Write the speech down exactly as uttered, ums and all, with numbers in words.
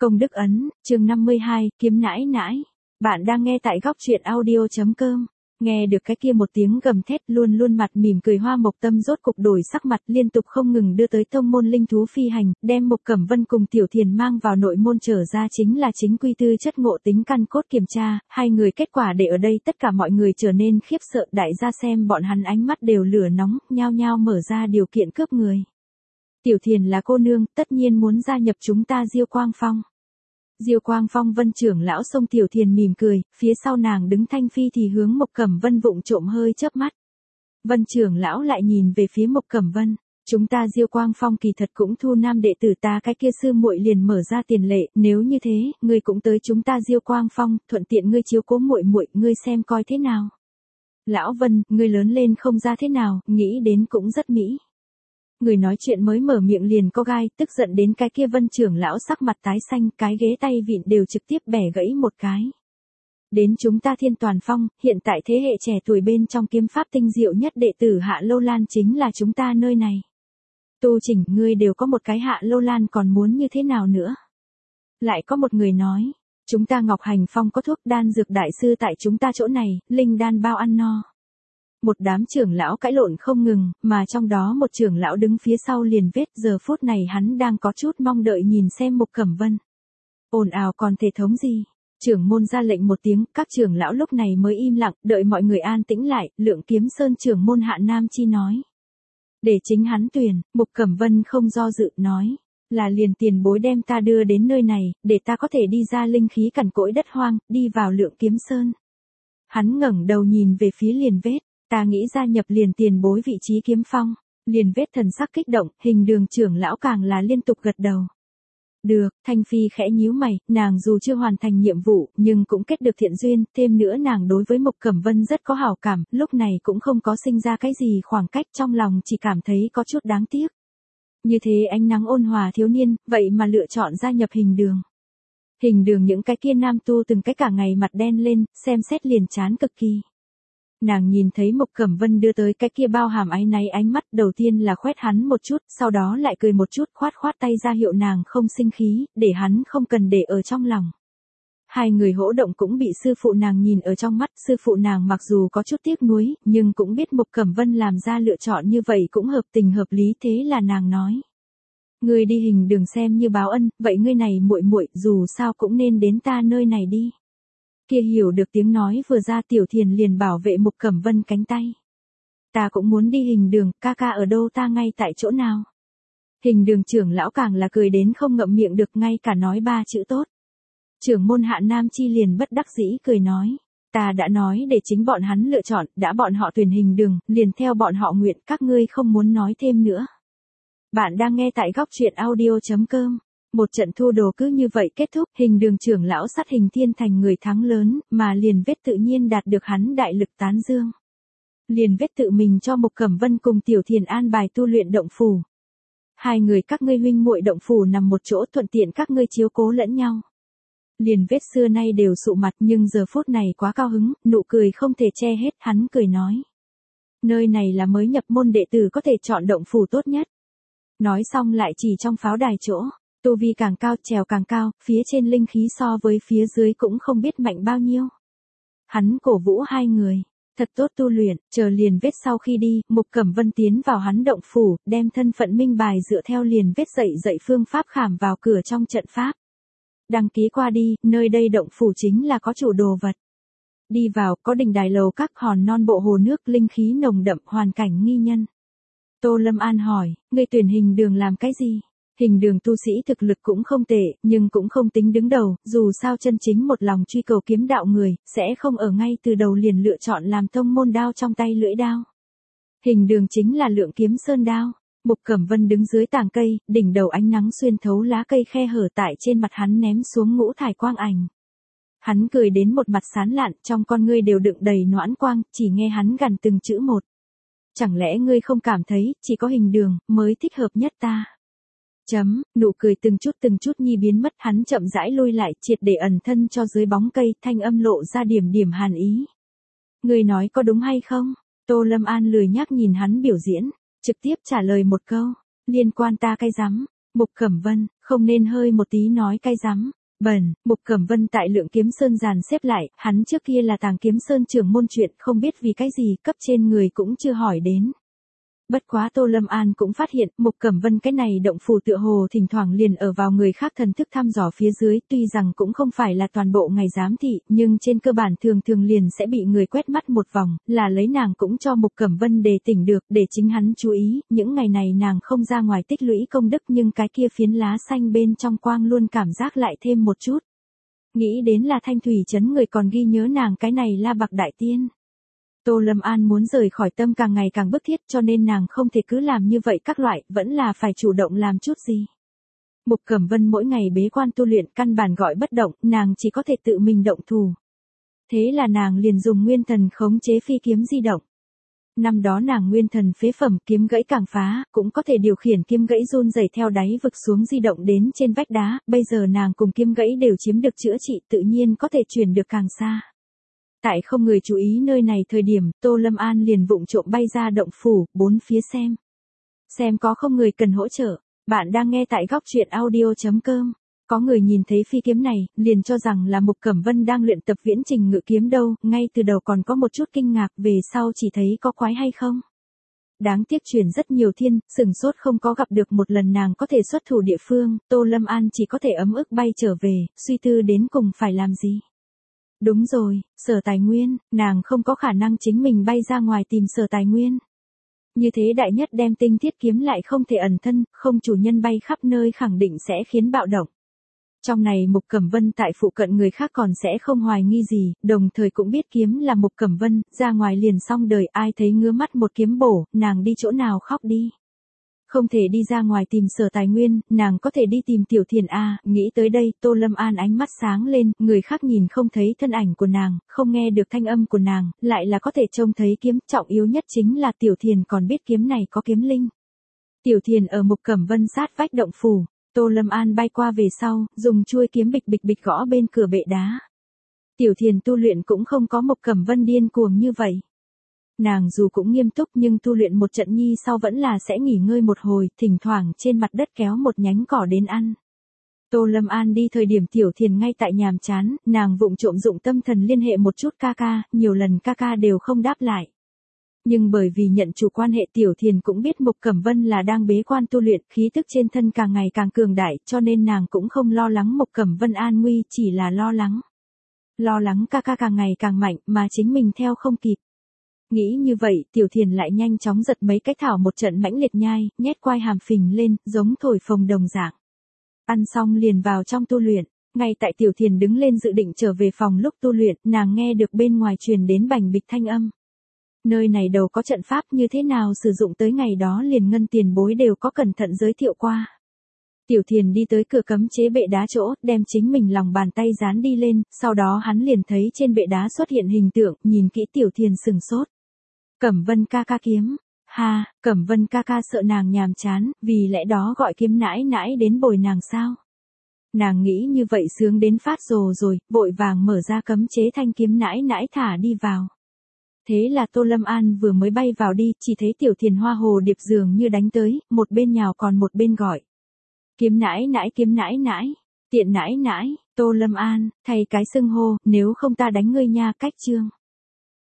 Công đức ấn, chương năm mươi hai, kiếm nãi nãi. Bạn đang nghe tại góc truyện audio.com. Nghe được cái kia một tiếng gầm thét, luôn luôn mặt mỉm cười Hoa Mộc Tâm rốt cục đổi sắc mặt, liên tục không ngừng đưa tới tông môn linh thú phi hành, đem Mục Cẩm Vân cùng Tiểu Thiền mang vào nội môn trở ra chính là chính quy tư chất ngộ tính căn cốt kiểm tra, hai người kết quả để ở đây tất cả mọi người trở nên khiếp sợ, đại gia xem bọn hắn ánh mắt đều lửa nóng, nhao nhao mở ra điều kiện cướp người. Tiểu Thiền là cô nương, tất nhiên muốn gia nhập chúng ta Diêu Quang Phong. Diêu Quang Phong Vân trưởng lão xông Tiểu Thiền mỉm cười, phía sau nàng đứng Thanh Phi thì hướng Mục Cẩm Vân vụng trộm hơi chớp mắt. Vân trưởng lão lại nhìn về phía Mục Cẩm Vân, chúng ta Diêu Quang Phong kỳ thật cũng thu nam đệ tử ta, cái kia sư muội liền mở ra tiền lệ, nếu như thế, ngươi cũng tới chúng ta Diêu Quang Phong, thuận tiện ngươi chiếu cố muội muội, ngươi xem coi thế nào. Lão Vân, ngươi lớn lên không ra thế nào, nghĩ đến cũng rất mỹ. Người nói chuyện mới mở miệng liền có gai, tức giận đến cái kia Vân trưởng lão sắc mặt tái xanh, cái ghế tay vịn đều trực tiếp bẻ gãy một cái. Đến chúng ta Thiên Toàn Phong, hiện tại thế hệ trẻ tuổi bên trong kiếm pháp tinh diệu nhất đệ tử Hạ Lô Lan chính là chúng ta nơi này. Tu Chỉnh, ngươi đều có một cái Hạ Lô Lan còn muốn như thế nào nữa? Lại có một người nói, chúng ta Ngọc Hành Phong có thuốc đan dược đại sư tại chúng ta chỗ này, linh đan bao ăn no. Một đám trưởng lão cãi lộn không ngừng, mà trong đó một trưởng lão đứng phía sau liền vết, giờ phút này hắn đang có chút mong đợi nhìn xem Mục Cẩm Vân. Ồn ào còn thể thống gì? Trưởng môn ra lệnh một tiếng, các trưởng lão lúc này mới im lặng, đợi mọi người an tĩnh lại, Lượng Kiếm Sơn trưởng môn Hạ Nam Chi nói. Để chính hắn tuyển, Mục Cẩm Vân không do dự, nói, là liền tiền bối đem ta đưa đến nơi này, để ta có thể đi ra linh khí cằn cỗi đất hoang, đi vào Lượng Kiếm Sơn. Hắn ngẩng đầu nhìn về phía liền vết. Ta nghĩ gia nhập liền tiền bối vị trí kiếm phong, liền vết thần sắc kích động, Hình Đường trưởng lão càng là liên tục gật đầu. Được, Thanh Phi khẽ nhíu mày, nàng dù chưa hoàn thành nhiệm vụ, nhưng cũng kết được thiện duyên, thêm nữa nàng đối với Mục Cẩm Vân rất có hảo cảm, lúc này cũng không có sinh ra cái gì khoảng cách, trong lòng chỉ cảm thấy có chút đáng tiếc. Như thế ánh nắng ôn hòa thiếu niên, vậy mà lựa chọn gia nhập Hình Đường. Hình Đường những cái kia nam tu từng cái cả ngày mặt đen lên, xem xét liền chán cực kỳ. Nàng nhìn thấy Mục Cẩm Vân đưa tới cái kia bao hàm áy náy ánh mắt, đầu tiên là khoét hắn một chút, sau đó lại cười một chút, khoát khoát tay ra hiệu nàng không sinh khí, để hắn không cần để ở trong lòng. Hai người hỗ động cũng bị sư phụ nàng nhìn ở trong mắt, sư phụ nàng mặc dù có chút tiếc nuối, nhưng cũng biết Mục Cẩm Vân làm ra lựa chọn như vậy cũng hợp tình hợp lý, thế là nàng nói. Ngươi đi Hình Đường xem như báo ân, vậy ngươi này muội muội dù sao cũng nên đến ta nơi này đi. Kia hiểu được tiếng nói vừa ra, Tiểu Thiền liền bảo vệ Mục Cẩm Vân cánh tay. Ta cũng muốn đi Hình Đường, ca ca ở đâu, ta ngay tại chỗ nào. Hình Đường trưởng lão càng là cười đến không ngậm miệng được, ngay cả nói ba chữ tốt. Trưởng môn Hạ Nam Chi liền bất đắc dĩ cười nói. Ta đã nói để chính bọn hắn lựa chọn, đã bọn họ tuyển Hình Đường, liền theo bọn họ nguyện, các ngươi không muốn nói thêm nữa. Bạn đang nghe tại góc truyện audio.com. Một trận thua đồ cứ như vậy kết thúc, Hình Đường trưởng lão sát Hình Thiên thành người thắng lớn, mà liền vết tự nhiên đạt được hắn đại lực tán dương. Liền vết tự mình cho Mục Cẩm Vân cùng Tiểu Thiền an bài tu luyện động phủ. Hai người các ngươi huynh muội động phủ nằm một chỗ, thuận tiện các ngươi chiếu cố lẫn nhau. Liền vết xưa nay đều sụ mặt, nhưng giờ phút này quá cao hứng, nụ cười không thể che hết, hắn cười nói. Nơi này là mới nhập môn đệ tử có thể chọn động phủ tốt nhất. Nói xong lại chỉ trong pháo đài chỗ. Tu vi càng cao, trèo càng cao, phía trên linh khí so với phía dưới cũng không biết mạnh bao nhiêu. Hắn cổ vũ hai người, thật tốt tu luyện, chờ liền vết sau khi đi, Mục Cẩm Vân tiến vào hắn động phủ, đem thân phận minh bài dựa theo liền vết dạy dạy phương pháp khảm vào cửa trong trận pháp. Đăng ký qua đi, nơi đây động phủ chính là có chủ đồ vật. Đi vào, có đình đài lầu các hòn non bộ hồ nước, linh khí nồng đậm, hoàn cảnh nghi nhân. Tô Lâm An hỏi, ngươi tuyển Hình Đường làm cái gì? Hình Đường tu sĩ thực lực cũng không tệ, nhưng cũng không tính đứng đầu, dù sao chân chính một lòng truy cầu kiếm đạo người, sẽ không ở ngay từ đầu liền lựa chọn làm tông môn đao trong tay lưỡi đao. Hình Đường chính là Lượng Kiếm Sơn đao. Mục Cẩm Vân đứng dưới tàng cây, đỉnh đầu ánh nắng xuyên thấu lá cây khe hở, tại trên mặt hắn ném xuống ngũ thải quang ảnh. Hắn cười đến một mặt sán lạn, trong con ngươi đều đựng đầy noãn quang, chỉ nghe hắn gằn từng chữ một. Chẳng lẽ ngươi không cảm thấy, chỉ có Hình Đường mới thích hợp nhất ta? Chấm, nụ cười từng chút từng chút nhi biến mất, hắn chậm rãi lui lại, triệt để ẩn thân cho dưới bóng cây, thanh âm lộ ra điểm điểm hàn ý. Ngươi nói có đúng hay không? Tô Lâm An lười nhác nhìn hắn biểu diễn, trực tiếp trả lời một câu, liên quan ta cái rắm. Mục Cẩm Vân, không nên hơi một tí nói cay rắm. Bẩn, Mục Cẩm Vân tại Lượng Kiếm Sơn dàn xếp lại, hắn trước kia là Tàng Kiếm Sơn trưởng môn chuyện, không biết vì cái gì, cấp trên người cũng chưa hỏi đến. Bất quá Tô Lâm An cũng phát hiện, Mục Cẩm Vân cái này động phủ tựa hồ thỉnh thoảng liền ở vào người khác thần thức thăm dò phía dưới, tuy rằng cũng không phải là toàn bộ ngày giám thị, nhưng trên cơ bản thường thường liền sẽ bị người quét mắt một vòng, là lấy nàng cũng cho Mục Cẩm Vân đề tỉnh được, để chính hắn chú ý, những ngày này nàng không ra ngoài tích lũy công đức nhưng cái kia phiến lá xanh bên trong quang luôn cảm giác lại thêm một chút. Nghĩ đến là Thanh Thủy Trấn người còn ghi nhớ nàng cái này La Bạc Đại Tiên. Tô Lâm An muốn rời khỏi tâm càng ngày càng bức thiết cho nên nàng không thể cứ làm như vậy các loại, vẫn là phải chủ động làm chút gì. Mục Cẩm Vân mỗi ngày bế quan tu luyện căn bản gọi bất động, nàng chỉ có thể tự mình động thủ. Thế là nàng liền dùng nguyên thần khống chế phi kiếm di động. Năm đó nàng nguyên thần phế phẩm kiếm gãy càng phá, cũng có thể điều khiển kiếm gãy run rẩy theo đáy vực xuống di động đến trên vách đá, bây giờ nàng cùng kiếm gãy đều chiếm được chữa trị tự nhiên có thể chuyển được càng xa. Tại không người chú ý nơi này thời điểm, Tô Lâm An liền vụng trộm bay ra động phủ, bốn phía xem. Xem có không người cần hỗ trợ, bạn đang nghe tại góc truyện audio chấm com. Có người nhìn thấy phi kiếm này, liền cho rằng là Mục Cẩm Vân đang luyện tập viễn trình ngự kiếm đâu, ngay từ đầu còn có một chút kinh ngạc, về sau chỉ thấy có quái hay không. Đáng tiếc chuyển rất nhiều thiên, sừng sốt không có gặp được một lần nàng có thể xuất thủ địa phương, Tô Lâm An chỉ có thể ấm ức bay trở về, suy tư đến cùng phải làm gì. Đúng rồi, Sở Tài Nguyên, nàng không có khả năng chính mình bay ra ngoài tìm Sở Tài Nguyên. Như thế đại nhất đem tinh thiết kiếm lại không thể ẩn thân, không chủ nhân bay khắp nơi khẳng định sẽ khiến bạo động. Trong này Mục Cẩm Vân tại phụ cận người khác còn sẽ không hoài nghi gì, đồng thời cũng biết kiếm là Mục Cẩm Vân, ra ngoài liền xong đời ai thấy ngứa mắt một kiếm bổ, nàng đi chỗ nào khóc đi. Không thể đi ra ngoài tìm Sở Tài Nguyên, nàng có thể đi tìm Tiểu Thiền A, nghĩ tới đây, Tô Lâm An ánh mắt sáng lên, người khác nhìn không thấy thân ảnh của nàng, không nghe được thanh âm của nàng, lại là có thể trông thấy kiếm, trọng yếu nhất chính là Tiểu Thiền còn biết kiếm này có kiếm linh. Tiểu Thiền ở Mục Cẩm Vân sát vách động phủ, Tô Lâm An bay qua về sau, dùng chuôi kiếm bịch bịch bịch gõ bên cửa bệ đá. Tiểu Thiền tu luyện cũng không có Mục Cẩm Vân điên cuồng như vậy. Nàng dù cũng nghiêm túc nhưng tu luyện một trận nhi sau vẫn là sẽ nghỉ ngơi một hồi, thỉnh thoảng trên mặt đất kéo một nhánh cỏ đến ăn. Tô Lâm An đi thời điểm Tiểu Thiền ngay tại nhàm chán, nàng vụng trộm dụng tâm thần liên hệ một chút ca ca, nhiều lần ca ca đều không đáp lại. Nhưng bởi vì nhận chủ quan hệ Tiểu Thiền cũng biết Mục Cẩm Vân là đang bế quan tu luyện, khí tức trên thân càng ngày càng cường đại, cho nên nàng cũng không lo lắng Mục Cẩm Vân an nguy, chỉ là lo lắng. Lo lắng ca ca càng ngày càng mạnh mà chính mình theo không kịp. Nghĩ như vậy, Tiểu Thiền lại nhanh chóng giật mấy cái thảo một trận mãnh liệt nhai, nhét quai hàm phình lên, giống thổi phồng đồng dạng. Ăn xong liền vào trong tu luyện, ngay tại Tiểu Thiền đứng lên dự định trở về phòng lúc tu luyện, nàng nghe được bên ngoài truyền đến bành bịch thanh âm. Nơi này đầu có trận pháp như thế nào sử dụng tới ngày đó liền ngân tiền bối đều có cẩn thận giới thiệu qua. Tiểu Thiền đi tới cửa cấm chế bệ đá chỗ, đem chính mình lòng bàn tay dán đi lên, sau đó hắn liền thấy trên bệ đá xuất hiện hình tượng, nhìn kỹ Tiểu Thiền sừng sốt. Cẩm Vân ca ca kiếm, ha, Cẩm Vân ca ca sợ nàng nhàm chán, vì lẽ đó gọi kiếm nãi nãi đến bồi nàng sao. Nàng nghĩ như vậy sướng đến phát rồ rồi, vội vàng mở ra cấm chế thanh kiếm nãi nãi thả đi vào. Thế là Tô Lâm An vừa mới bay vào đi, chỉ thấy Tiểu Thiền hoa hồ điệp dường như đánh tới, một bên nhào còn một bên gọi. Kiếm nãi nãi kiếm nãi nãi, tiện nãi nãi, Tô Lâm An, thay cái xưng hô, nếu không ta đánh ngươi nha cách chương.